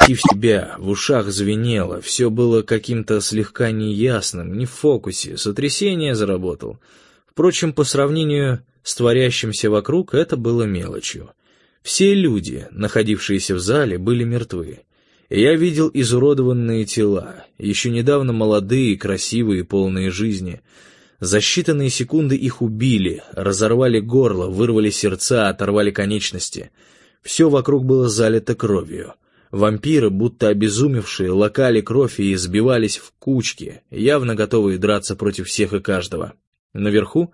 прийти в себя, в ушах звенело, все было каким-то слегка неясным, не в фокусе, сотрясение заработал. Впрочем, по сравнению с творящимся вокруг, это было мелочью. Все люди, находившиеся в зале, были мертвы. И я видел изуродованные тела, еще недавно молодые, красивые, полные жизни. За считанные секунды их убили, разорвали горло, вырвали сердца, оторвали конечности. Все вокруг было залито кровью. Вампиры, будто обезумевшие, лакали кровь и сбивались в кучки, явно готовые драться против всех и каждого. Наверху,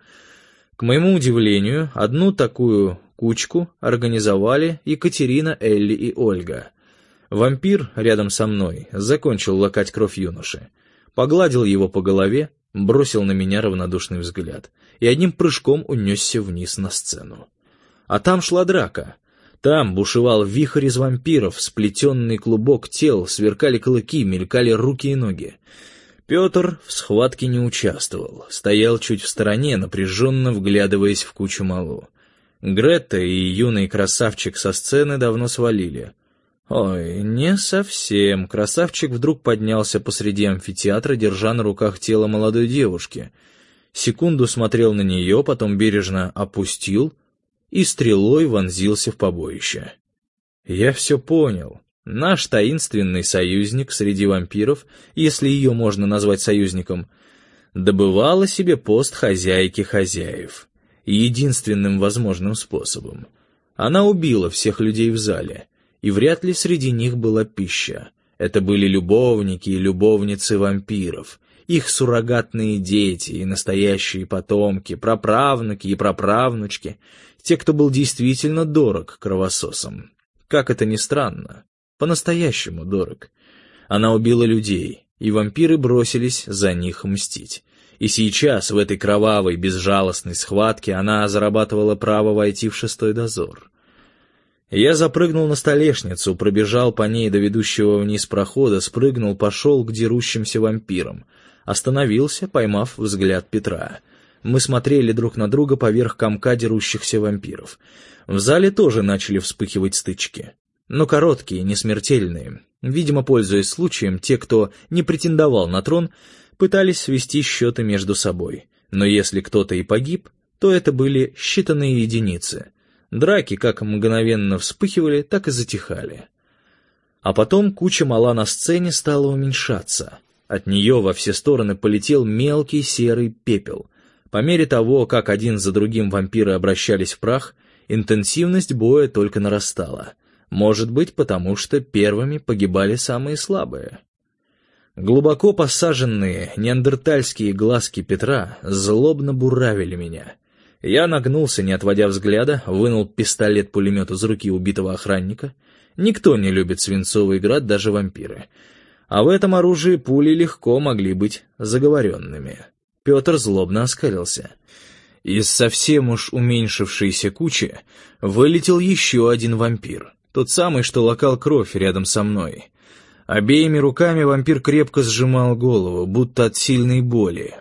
к моему удивлению, одну такую кучку организовали Екатерина, Элли и Ольга. Вампир рядом со мной закончил лакать кровь юноши, погладил его по голове, бросил на меня равнодушный взгляд и одним прыжком унесся вниз на сцену. А там шла драка. Там бушевал вихрь из вампиров, сплетенный клубок тел, сверкали клыки, мелькали руки и ноги. Петр в схватке не участвовал, стоял чуть в стороне, напряженно вглядываясь в кучу малу. Гретта и юный красавчик со сцены давно свалили. Ой, не совсем. Красавчик вдруг поднялся посреди амфитеатра, держа на руках тело молодой девушки. Секунду смотрел на нее, потом бережно опустил и стрелой вонзился в побоище. Я все понял. Наш таинственный союзник среди вампиров, если ее можно назвать союзником, добывала себе пост хозяйки хозяев. Единственным возможным способом. Она убила всех людей в зале, и вряд ли среди них была пища. Это были любовники и любовницы вампиров, их суррогатные дети и настоящие потомки, праправнуки и праправнучки, те, кто был действительно дорог кровососам. Как это ни странно, по-настоящему дорог. Она убила людей, и вампиры бросились за них мстить. И сейчас, в этой кровавой, безжалостной схватке, она зарабатывала право войти в 6-й дозор. Я запрыгнул на столешницу, пробежал по ней до ведущего вниз прохода, спрыгнул, пошел к дерущимся вампирам. Остановился, поймав взгляд Петра. Мы смотрели друг на друга поверх комка дерущихся вампиров. В зале тоже начали вспыхивать стычки. Но короткие, не смертельные. Видимо, пользуясь случаем, те, кто не претендовал на трон, пытались свести счеты между собой. Но если кто-то и погиб, то это были считанные единицы. Драки как мгновенно вспыхивали, так и затихали. А потом куча мала на сцене стала уменьшаться. От нее во все стороны полетел мелкий серый пепел. По мере того, как один за другим вампиры обращались в прах, интенсивность боя только нарастала. Может быть, потому что первыми погибали самые слабые. Глубоко посаженные неандертальские глазки Петра злобно буравили меня. Я нагнулся, не отводя взгляда, вынул пистолет-пулемет из руки убитого охранника. Никто не любит свинцовый град, даже вампиры. А в этом оружии пули легко могли быть заговоренными. Петр злобно оскалился. Из совсем уж уменьшившейся кучи вылетел еще один вампир. Тот самый, что лакал кровь рядом со мной. Обеими руками вампир крепко сжимал голову, будто от сильной боли.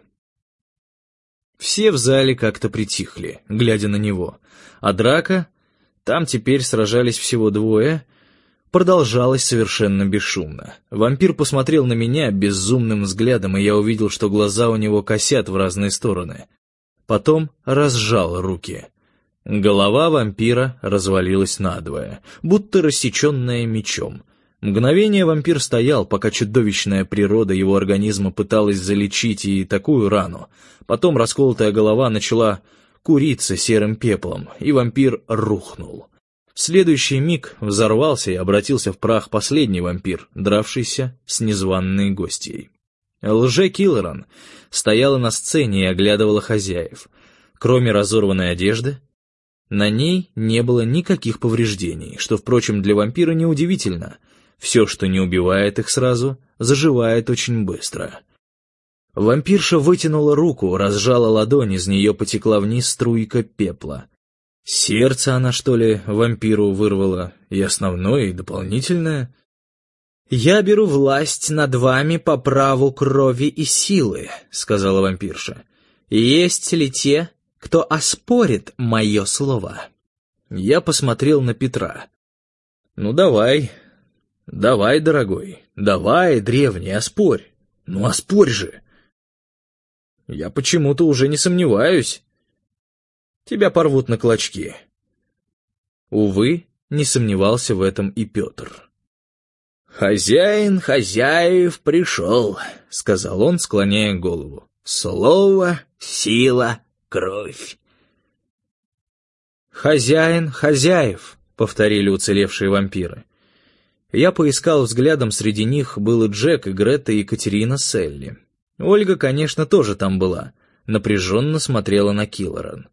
Все в зале как-то притихли, глядя на него. А драка, там теперь сражались всего двое, продолжалась совершенно бесшумно. Вампир посмотрел на меня безумным взглядом, и я увидел, что глаза у него косят в разные стороны. Потом разжал руки. Голова вампира развалилась надвое, будто рассеченная мечом. Мгновение вампир стоял, пока чудовищная природа его организма пыталась залечить и такую рану. Потом расколотая голова начала куриться серым пеплом, и вампир рухнул. В следующий миг взорвался и обратился в прах последний вампир, дравшийся с незваной гостьей. Лже-Киллеран стояла на сцене и оглядывала хозяев. Кроме разорванной одежды, на ней не было никаких повреждений, что, впрочем, для вампира неудивительно. Все, что не убивает их сразу, заживает очень быстро. Вампирша вытянула руку, разжала ладонь, из нее потекла вниз струйка пепла. Сердце она, что ли, вампиру вырвала, и основное, и дополнительное. «Я беру власть над вами по праву крови и силы», — сказала вампирша. «Есть ли те, кто оспорит мое слово?» Я посмотрел на Петра. «Ну давай, «Давай, дорогой, давай, древний, оспорь. Ну, оспорь же!» «Я почему-то уже не сомневаюсь. Тебя порвут на клочки». Увы, не сомневался в этом и Петр. «Хозяин хозяев пришел», — сказал он, склоняя голову. «Слово, сила, кровь». «Хозяин хозяев», — повторили уцелевшие вампиры. Я поискал взглядом, среди них был и Джек, и Грета, и Екатерина с Элли. Ольга, конечно, тоже там была, напряженно смотрела на Киллоран.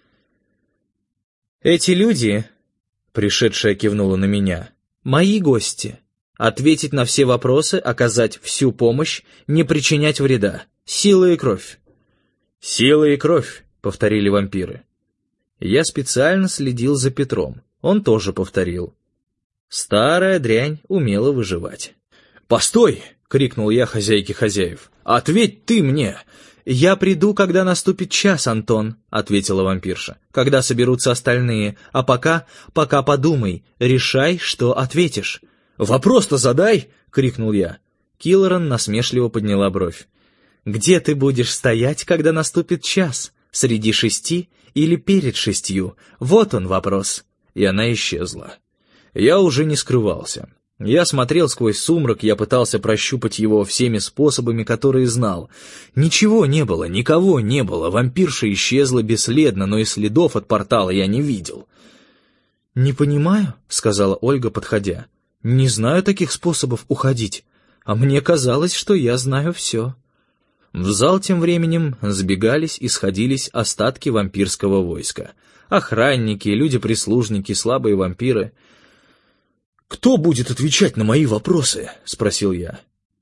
«Эти люди», — пришедшая кивнула на меня, — «мои гости. Ответить на все вопросы, оказать всю помощь, не причинять вреда. Сила и кровь». «Сила и кровь», — повторили вампиры. Я специально следил за Петром. Он тоже повторил. Старая дрянь умела выживать. «Постой!» — крикнул я хозяйке хозяев. «Ответь ты мне!» «Я приду, когда наступит час, Антон», — ответила вампирша, «когда соберутся остальные. А пока подумай, решай, что ответишь». «Вопрос-то задай!» — крикнул я. Киллоран насмешливо подняла бровь. «Где ты будешь стоять, когда наступит час? Среди 6 или перед 6? Вот он вопрос». И она исчезла. Я уже не скрывался. Я смотрел сквозь сумрак, я пытался прощупать его всеми способами, которые знал. Ничего не было, никого не было, вампирша исчезла бесследно, но и следов от портала я не видел. «Не понимаю», — сказала Ольга, подходя. «Не знаю таких способов уходить, а мне казалось, что я знаю все». В зал тем временем сбегались и сходились остатки вампирского войска. Охранники, люди-прислужники, слабые вампиры. «Кто будет отвечать на мои вопросы?» — спросил я.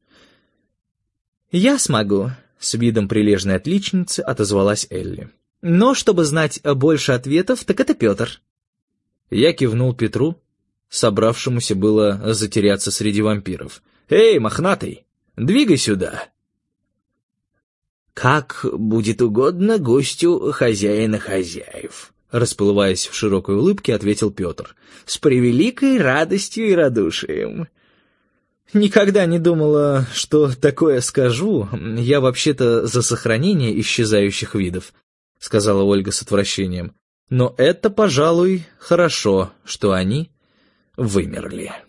«Я смогу», — с видом прилежной отличницы отозвалась Элли. «Но чтобы знать больше ответов, так это Петр». Я кивнул Петру, собравшемуся было затеряться среди вампиров. «Эй, мохнатый, двигай сюда!» «Как будет угодно гостю хозяина хозяев», — расплываясь в широкой улыбке, ответил Петр. «С превеликой радостью и радушием». «Никогда не думала, что такое скажу. Я вообще-то за сохранение исчезающих видов», — сказала Ольга с отвращением. «Но это, пожалуй, хорошо, что они вымерли».